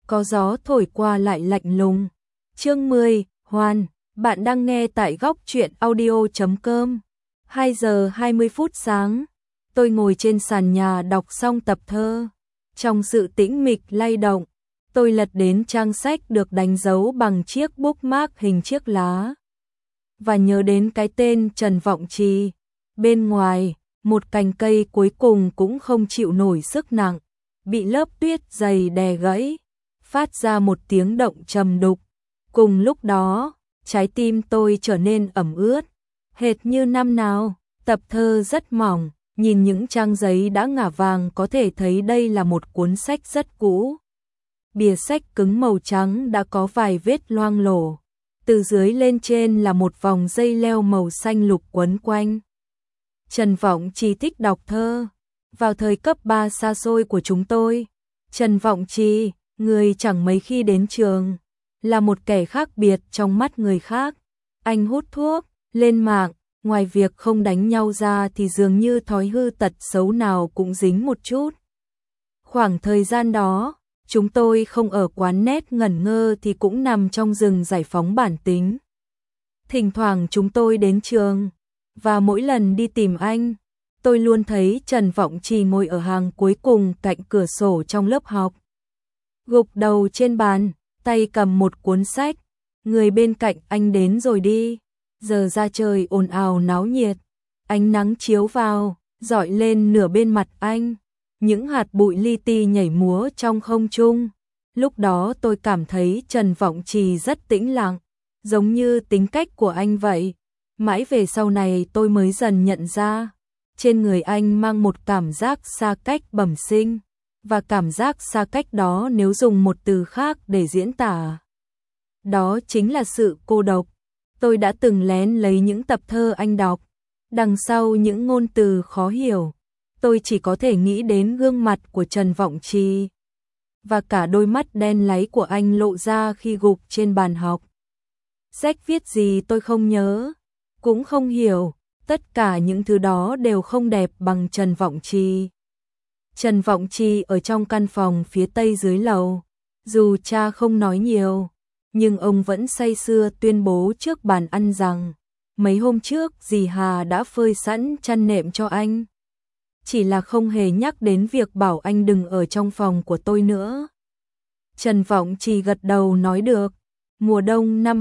có gió thổi qua lại lạnh lùng. Chương 10, Hoan, bạn đang nghe tại góc truyện audio.com. 2 giờ 20 phút sáng, tôi ngồi trên sàn nhà đọc xong tập thơ. Trong sự tĩnh mịch lay động, tôi lật đến trang sách được đánh dấu bằng chiếc bookmark hình chiếc lá. Và nhớ đến cái tên Trần Vọng Trì. Bên ngoài, một cành cây cuối cùng cũng không chịu nổi sức nặng, bị lớp tuyết dày đè gãy, phát ra một tiếng động trầm đục. Cùng lúc đó, trái tim tôi trở nên ẩm ướt, hệt như năm nào. Tập thơ rất mỏng, nhìn những trang giấy đã ngả vàng có thể thấy đây là một cuốn sách rất cũ. Bìa sách cứng màu trắng đã có vài vết loang lổ, từ dưới lên trên là một vòng dây leo màu xanh lục quấn quanh. Trần Vọng Trì thích đọc thơ. Vào thời cấp 3 xa xôi của chúng tôi, Trần Vọng Trì, người chẳng mấy khi đến trường, là một kẻ khác biệt trong mắt người khác. Anh hút thuốc, lên mạng, ngoài việc không đánh nhau ra thì dường như thói hư tật xấu nào cũng dính một chút. Khoảng thời gian đó, chúng tôi không ở quán net ngẩn ngơ thì cũng nằm trong rừng giải phóng bản tính. Thỉnh thoảng chúng tôi đến trường, và mỗi lần đi tìm anh, tôi luôn thấy Trần Vọng Trì ngồi ở hàng cuối cùng cạnh cửa sổ trong lớp học. Gục đầu trên bàn, tay cầm một cuốn sách. Người bên cạnh anh đến rồi đi. Giờ ra trời ồn ào náo nhiệt, ánh nắng chiếu vào, rọi lên nửa bên mặt anh. Những hạt bụi li ti nhảy múa trong không trung. Lúc đó tôi cảm thấy Trần Vọng Trì rất tĩnh lặng, giống như tính cách của anh vậy. Mãi về sau này tôi mới dần nhận ra, trên người anh mang một cảm giác xa cách bẩm sinh, và cảm giác xa cách đó nếu dùng một từ khác để diễn tả, đó chính là sự cô độc. Tôi đã từng lén lấy những tập thơ anh đọc, đằng sau những ngôn từ khó hiểu, tôi chỉ có thể nghĩ đến gương mặt của Trần Vọng Trì, và cả đôi mắt đen láy của anh lộ ra khi gục trên bàn học. Sách viết gì tôi không nhớ, cũng không hiểu, tất cả những thứ đó đều không đẹp bằng Trần Vọng Trì. Trần Vọng Trì ở trong căn phòng phía tây dưới lầu, dù cha không nói nhiều, nhưng ông vẫn say sưa tuyên bố trước bàn ăn rằng, mấy hôm trước dì Hà đã phơi sẵn chăn nệm cho anh. Chỉ là không hề nhắc đến việc bảo anh đừng ở trong phòng của tôi nữa. Trần Vọng Trì gật đầu nói được. Mùa đông năm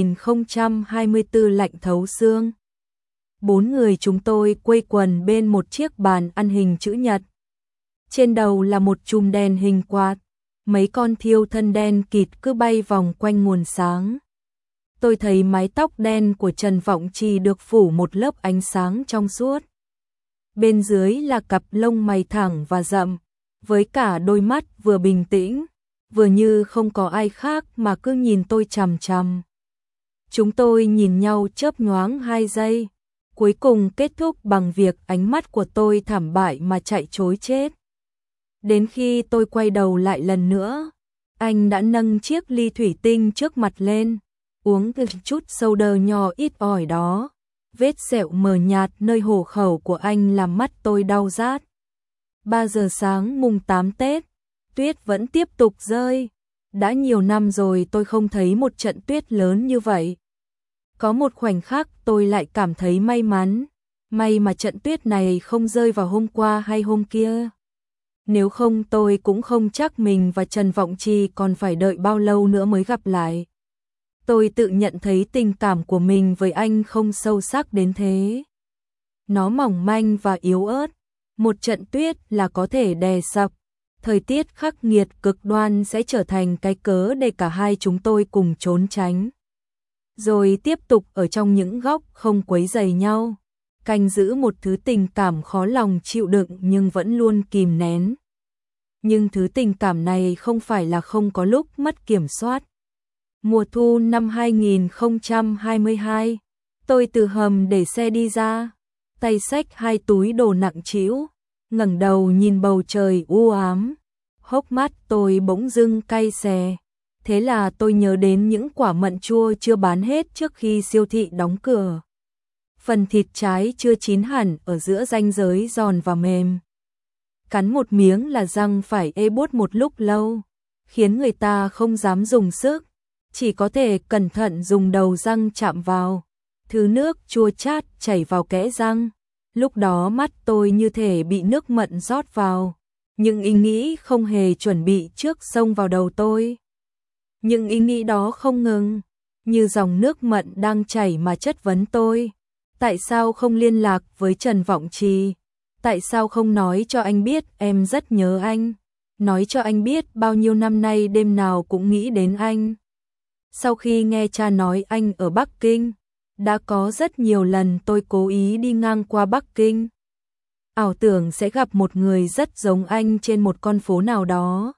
2024 lạnh thấu xương. 4 người chúng tôi quây quần bên một chiếc bàn ăn hình chữ nhật. Trên đầu là một chùm đèn hình quạt, mấy con thiêu thân đen kịt cứ bay vòng quanh nguồn sáng. Tôi thấy mái tóc đen của Trần Vọng Trì được phủ một lớp ánh sáng trong suốt. Bên dưới là cặp lông mày thẳng và rậm, với cả đôi mắt vừa bình tĩnh, vừa như không có ai khác mà cứ nhìn tôi chằm chằm. Chúng tôi nhìn nhau chớp nhoáng 2 giây, cuối cùng kết thúc bằng việc ánh mắt của tôi thảm bại mà chạy trối chết. Đến khi tôi quay đầu lại lần nữa, anh đã nâng chiếc ly thủy tinh trước mặt lên, uống chút soda nho ít ỏi đó. Vết sẹo mờ nhạt nơi hổ khẩu của anh làm mắt tôi đau rát. 3 giờ sáng mùng 8 Tết, tuyết vẫn tiếp tục rơi. Đã nhiều năm rồi tôi không thấy một trận tuyết lớn như vậy. Có một khoảnh khắc tôi lại cảm thấy may mắn. May mà trận tuyết này không rơi vào hôm qua hay hôm kia. Nếu không tôi cũng không chắc mình và Trần Vọng Trì còn phải đợi bao lâu nữa mới gặp lại. Tôi tự nhận thấy tình cảm của mình với anh không sâu sắc đến thế. Nó mỏng manh và yếu ớt. Một trận tuyết là có thể đè sập. Thời tiết khắc nghiệt cực đoan sẽ trở thành cái cớ để cả hai chúng tôi cùng trốn tránh. Rồi tiếp tục ở trong những góc không quấy rầy nhau. Canh giữ một thứ tình cảm khó lòng chịu đựng nhưng vẫn luôn kìm nén. Nhưng thứ tình cảm này không phải là không có lúc mất kiểm soát. Mùa thu năm 2022, tôi từ hầm để xe đi ra, tay xách 2 túi đồ nặng trĩu, ngẩng đầu nhìn bầu trời u ám, hốc mắt tôi bỗng dưng cay xè. Thế là tôi nhớ đến những quả mận chua chưa bán hết trước khi siêu thị đóng cửa. Phần thịt trái chưa chín hẳn ở giữa ranh giới giòn và mềm. Cắn một miếng là răng phải ê buốt một lúc lâu. khiến người ta không dám dùng sức, chỉ có thể cẩn thận dùng đầu răng chạm vào. Thứ nước chua chát chảy vào kẽ răng. Lúc đó mắt tôi như thể bị nước mận rót vào. Những ý nghĩ không hề chuẩn bị trước xông vào đầu tôi. Những ý nghĩ đó không ngừng, như dòng nước mận đang chảy mà chất vấn tôi. Tại sao không liên lạc với Trần Vọng Trì? Tại sao không nói cho anh biết em rất nhớ anh? Nói cho anh biết bao nhiêu năm nay đêm nào cũng nghĩ đến anh. Sau khi nghe cha nói anh ở Bắc Kinh, đã có rất nhiều lần tôi cố ý đi ngang qua Bắc Kinh. Ảo tưởng sẽ gặp một người rất giống anh trên một con phố nào đó.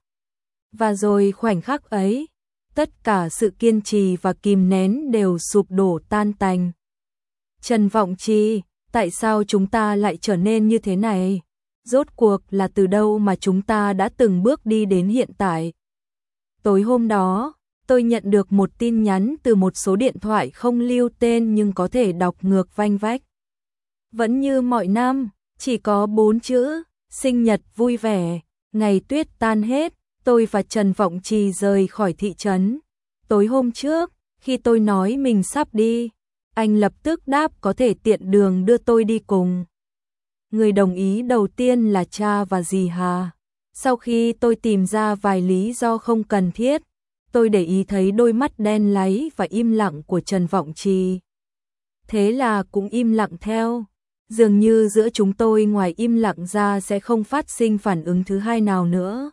Và rồi khoảnh khắc ấy, tất cả sự kiên trì và kìm nén đều sụp đổ tan tành. Trần Vọng Trì, tại sao chúng ta lại trở nên như thế này? Rốt cuộc là từ đâu mà chúng ta đã từng bước đi đến hiện tại? Tối hôm đó, tôi nhận được một tin nhắn từ một số điện thoại không lưu tên nhưng có thể đọc ngược vanh vách. Vẫn như mọi năm, chỉ có 4 chữ, sinh nhật vui vẻ. Ngày tuyết tan hết, tôi và Trần Vọng Trì rời khỏi thị trấn. Tối hôm trước, khi tôi nói mình sắp đi, anh lập tức đáp có thể tiện đường đưa tôi đi cùng. Người đồng ý đầu tiên là cha và dì Hà. Sau khi tôi tìm ra vài lý do không cần thiết, tôi để ý thấy đôi mắt đen láy và im lặng của Trần Vọng Trì. Thế là cũng im lặng theo. Dường như giữa chúng tôi ngoài im lặng ra sẽ không phát sinh phản ứng thứ hai nào nữa.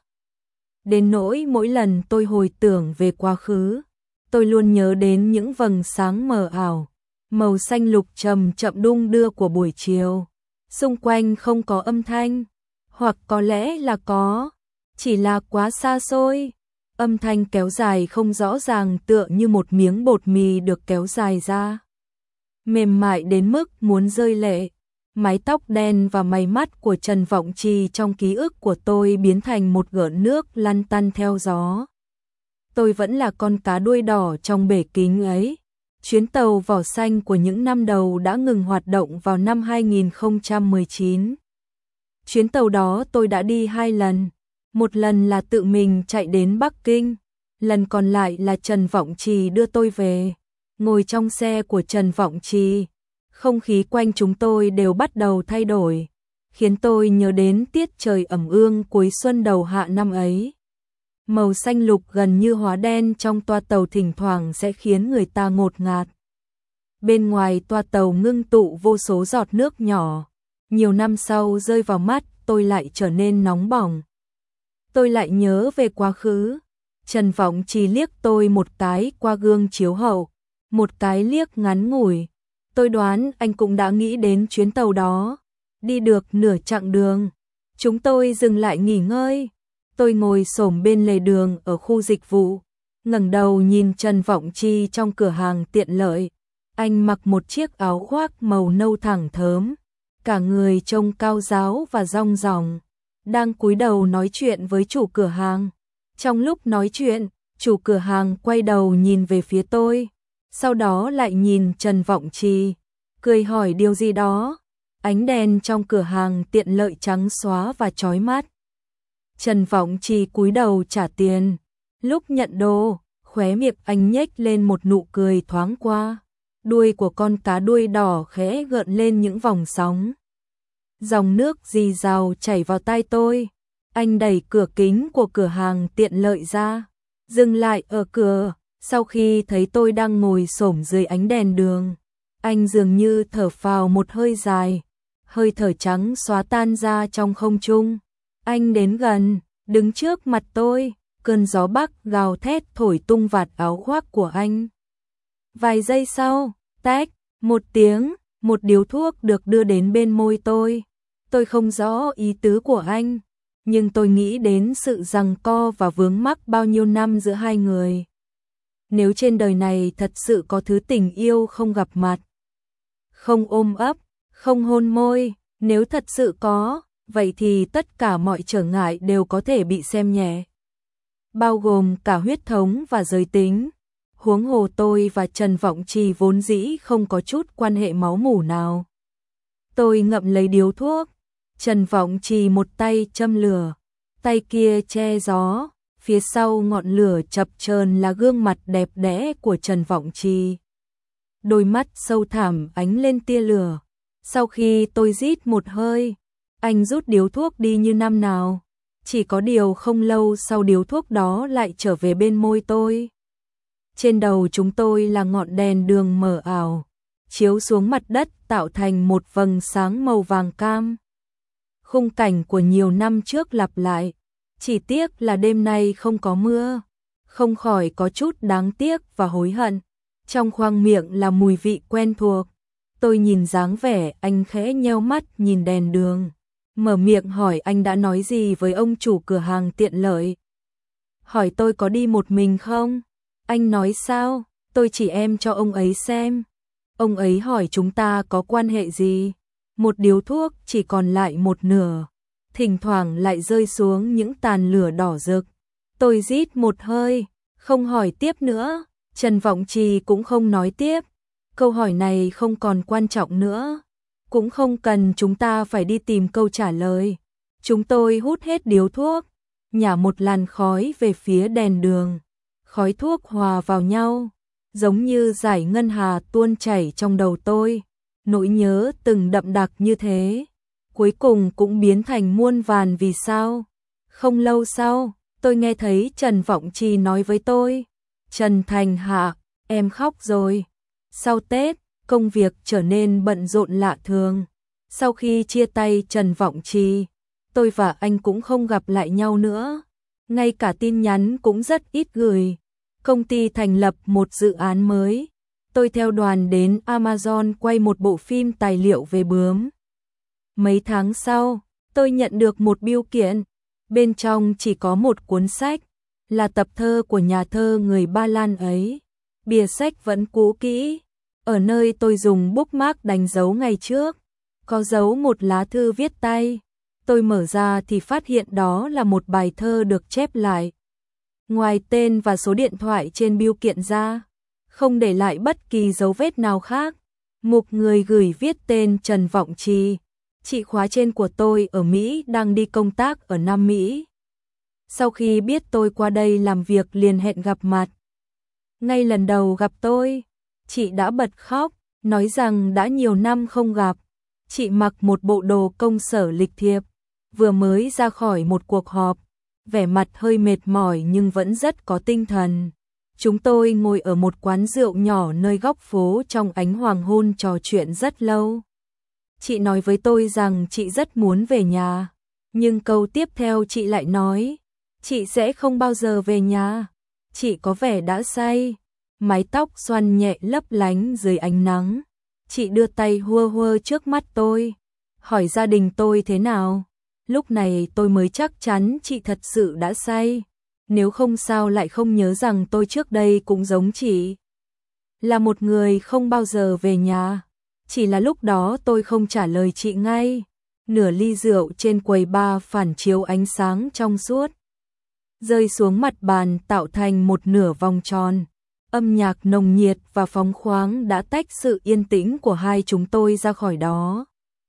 Đến nỗi mỗi lần tôi hồi tưởng về quá khứ, tôi luôn nhớ đến những vầng sáng mờ ảo, màu xanh lục chậm chậm đung đưa của buổi chiều. Xung quanh không có âm thanh, hoặc có lẽ là có, chỉ là quá xa xôi. Âm thanh kéo dài không rõ ràng tựa như một miếng bột mì được kéo dài ra. Mềm mại đến mức muốn rơi lệ. Mái tóc đen và mày mắt của Trần Vọng Trì trong ký ức của tôi biến thành một gợn nước lăn tăn theo gió. Tôi vẫn là con cá đuôi đỏ trong bể kính ấy. Chuyến tàu vỏ xanh của những năm đầu đã ngừng hoạt động vào năm 2019. Chuyến tàu đó tôi đã đi 2 lần. Một lần là tự mình chạy đến Bắc Kinh, lần còn lại là Trần Vọng Trì đưa tôi về. Ngồi trong xe của Trần Vọng Trì, không khí quanh chúng tôi đều bắt đầu thay đổi, khiến tôi nhớ đến tiết trời ẩm ương cuối xuân đầu hạ năm ấy. Màu xanh lục gần như hóa đen trong toa tàu thỉnh thoảng sẽ khiến người ta ngột ngạt. Bên ngoài toa tàu ngưng tụ vô số giọt nước nhỏ, nhiều năm sau rơi vào mắt tôi lại trở nên nóng bỏng. Tôi lại nhớ về quá khứ. Trần Vọng Trì liếc tôi một cái qua gương chiếu hậu, một cái liếc ngắn ngủi. Tôi đoán anh cũng đã nghĩ đến chuyến tàu đó. Đi được nửa chặng đường, chúng tôi dừng lại nghỉ ngơi. Tôi ngồi xổm bên lề đường ở khu dịch vụ, ngẩng đầu nhìn Trần Vọng Trì trong cửa hàng tiện lợi. Anh mặc một chiếc áo khoác màu nâu thẳng thớm, cả người trông cao ráo và rong ròng, đang cúi đầu nói chuyện với chủ cửa hàng. Trong lúc nói chuyện, chủ cửa hàng quay đầu nhìn về phía tôi, sau đó lại nhìn Trần Vọng Trì, cười hỏi điều gì đó. Ánh đèn trong cửa hàng tiện lợi trắng xóa và chói mắt. Trần Vọng Trì cúi đầu trả tiền. Lúc nhận đồ, khóe miệng anh nhếch lên một nụ cười thoáng qua. Đuôi của con cá đuôi đỏ khẽ gợn lên những vòng sóng. Dòng nước rì rào chảy vào tai tôi. Anh đẩy cửa kính của cửa hàng tiện lợi ra, dừng lại ở cửa. Sau khi thấy tôi đang ngồi xổm dưới ánh đèn đường, anh dường như thở phào một hơi dài, hơi thở trắng xóa tan ra trong không trung. Anh đến gần, đứng trước mặt tôi, cơn gió bắc gào thét thổi tung vạt áo khoác của anh. Vài giây sau, tách, một tiếng, một điếu thuốc được đưa đến bên môi tôi. Tôi không rõ ý tứ của anh, nhưng tôi nghĩ đến sự giằng co và vướng mắc bao nhiêu năm giữa hai người. Nếu trên đời này thật sự có thứ tình yêu không gặp mặt, không ôm ấp, không hôn môi, nếu thật sự có, vậy thì tất cả mọi trở ngại đều có thể bị xem nhẹ, bao gồm cả huyết thống và giới tính. Huống hồ tôi và Trần Vọng Trì vốn dĩ không có chút quan hệ máu mủ nào. Tôi ngậm lấy điếu thuốc, Trần Vọng Trì một tay châm lửa, tay kia che gió, Phía sau ngọn lửa chập chờn là gương mặt đẹp đẽ của Trần Vọng Trì. Đôi mắt sâu thẳm ánh lên tia lửa. Sau khi tôi rít một hơi, anh rút điếu thuốc đi như năm nào. Chỉ có điều không lâu sau điếu thuốc đó lại trở về bên môi tôi. Trên đầu chúng tôi là ngọn đèn đường mờ ảo, chiếu xuống mặt đất tạo thành một vầng sáng màu vàng cam. Khung cảnh của nhiều năm trước lặp lại, chỉ tiếc là đêm nay không có mưa. Không khỏi có chút đáng tiếc và hối hận. Trong khoang miệng là mùi vị quen thuộc. Tôi nhìn dáng vẻ anh khẽ nheo mắt nhìn đèn đường, mở miệng hỏi anh đã nói gì với ông chủ cửa hàng tiện lợi. Hỏi tôi có đi một mình không? Anh nói sao? Tôi chỉ em cho ông ấy xem. Ông ấy hỏi chúng ta có quan hệ gì? Một điếu thuốc chỉ còn lại một nửa, thỉnh thoảng lại rơi xuống những tàn lửa đỏ rực. Tôi rít một hơi, không hỏi tiếp nữa. Trần Vọng Trì cũng không nói tiếp. Câu hỏi này không còn quan trọng nữa, cũng không cần chúng ta phải đi tìm câu trả lời. Chúng tôi hút hết điếu thuốc, nhả một làn khói về phía đèn đường. Khói thuốc hòa vào nhau, giống như dải ngân hà tuôn chảy trong đầu tôi. Nỗi nhớ từng đậm đặc như thế, cuối cùng cũng biến thành muôn vàn vì sao. Không lâu sau, tôi nghe thấy Trần Vọng Trì nói với tôi, Trần Thành Hạ, em khóc rồi. Sau Tết, công việc trở nên bận rộn lạ thường. Sau khi chia tay Trần Vọng Trì, tôi và anh cũng không gặp lại nhau nữa. Ngay cả tin nhắn cũng rất ít gửi. Công ty thành lập một dự án mới. Tôi theo đoàn đến Amazon quay một bộ phim tài liệu về bướm. Mấy tháng sau, tôi nhận được một bưu kiện. Bên trong chỉ có một cuốn sách, là tập thơ của nhà thơ người Ba Lan ấy. Bìa sách vẫn cũ kỹ, ở nơi tôi dùng bookmark đánh dấu ngày trước, có dấu một lá thư viết tay. Tôi mở ra thì phát hiện đó là một bài thơ được chép lại. Ngoài tên và số điện thoại trên bưu kiện ra, không để lại bất kỳ dấu vết nào khác. Mục người gửi viết tên Trần Vọng Trì. Chị khóa trên của tôi ở Mỹ đang đi công tác ở Nam Mỹ. Sau khi biết tôi qua đây làm việc liền hẹn gặp mặt. Ngay lần đầu gặp tôi, chị đã bật khóc, nói rằng đã nhiều năm không gặp. Chị mặc một bộ đồ công sở lịch thiệp, vừa mới ra khỏi một cuộc họp, vẻ mặt hơi mệt mỏi nhưng vẫn rất có tinh thần. Chúng tôi ngồi ở một quán rượu nhỏ nơi góc phố trong ánh hoàng hôn trò chuyện rất lâu. Chị nói với tôi rằng chị rất muốn về nhà, nhưng câu tiếp theo chị lại nói, chị sẽ không bao giờ về nhà. Chị có vẻ đã say, mái tóc xoăn nhẹ lấp lánh dưới ánh nắng. Chị đưa tay hua hua trước mắt tôi, hỏi gia đình tôi thế nào. Lúc này tôi mới chắc chắn chị thật sự đã say. Nếu không sao lại không nhớ rằng tôi trước đây cũng giống chị, là một người không bao giờ về nhà. Chỉ là lúc đó tôi không trả lời chị ngay. Nửa ly rượu trên quầy bar phản chiếu ánh sáng trong suốt, rơi xuống mặt bàn tạo thành một nửa vòng tròn. Âm nhạc nồng nhiệt và phóng khoáng đã tách sự yên tĩnh của hai chúng tôi ra khỏi đó.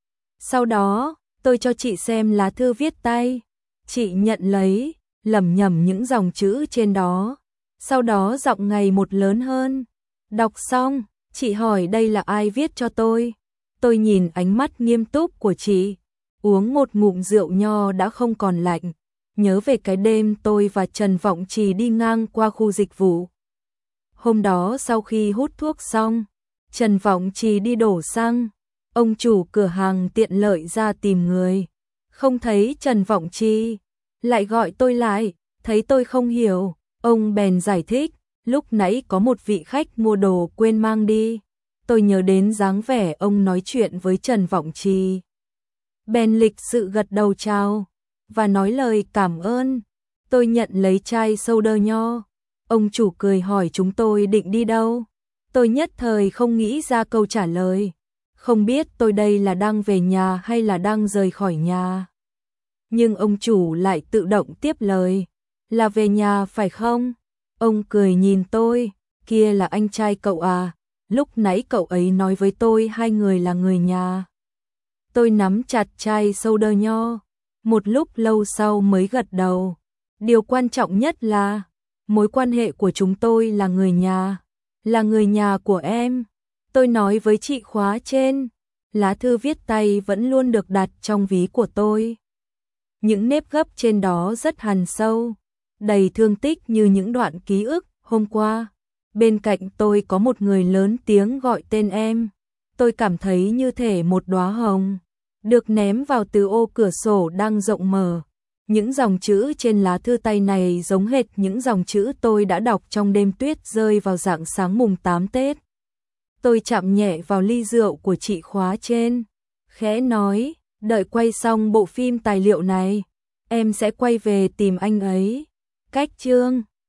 Sau đó, tôi cho chị xem lá thư viết tay. Chị nhận lấy, lẩm nhẩm những dòng chữ trên đó. Sau đó giọng ngày một lớn hơn. Đọc xong, chị hỏi đây là ai viết cho tôi. Tôi nhìn ánh mắt nghiêm túc của chị, uống một ngụm rượu nho đã không còn lạnh. Nhớ về cái đêm tôi và Trần Vọng Trì đi ngang qua khu dịch vụ. Hôm đó sau khi hút thuốc xong, Trần Vọng Trì đi đổ xăng. Ông chủ cửa hàng tiện lợi ra tìm người. Không thấy Trần Vọng Trì, lại gọi tôi lại, thấy tôi không hiểu. Ông bèn giải thích, lúc nãy có một vị khách mua đồ quên mang đi. Tôi nhớ đến dáng vẻ ông nói chuyện với Trần Vọng Trì, bèn lịch sự gật đầu chào và nói lời cảm ơn. Tôi nhận lấy chai soda nho. Ông chủ cười hỏi chúng tôi định đi đâu. Tôi nhất thời không nghĩ ra câu trả lời. Không biết tôi đây là đang về nhà hay là đang rời khỏi nhà. Nhưng ông chủ lại tự động tiếp lời. Là về nhà phải không? Ông cười nhìn tôi. Kia là anh trai cậu à? Lúc nãy cậu ấy nói với tôi hai người là người nhà. Tôi nắm chặt chai soda nho. Một lúc lâu sau mới gật đầu. Điều quan trọng nhất là mối quan hệ của chúng tôi là người nhà của em. Tôi nói với chị khóa trên, lá thư viết tay vẫn luôn được đặt trong ví của tôi. Những nếp gấp trên đó rất hằn sâu, đầy thương tích như những đoạn ký ức hôm qua. Bên cạnh tôi có một người lớn tiếng gọi tên em. Tôi cảm thấy như thể một đóa hồng được ném vào từ ô cửa sổ đang rộng mở. Những dòng chữ trên lá thư tay này giống hệt những dòng chữ tôi đã đọc trong đêm tuyết rơi vào rạng sáng mùng 8 Tết. Tôi chạm nhẹ vào ly rượu của chị khóa trên, khẽ nói, đợi quay xong bộ phim tài liệu này, em sẽ quay về tìm anh ấy. Cách chương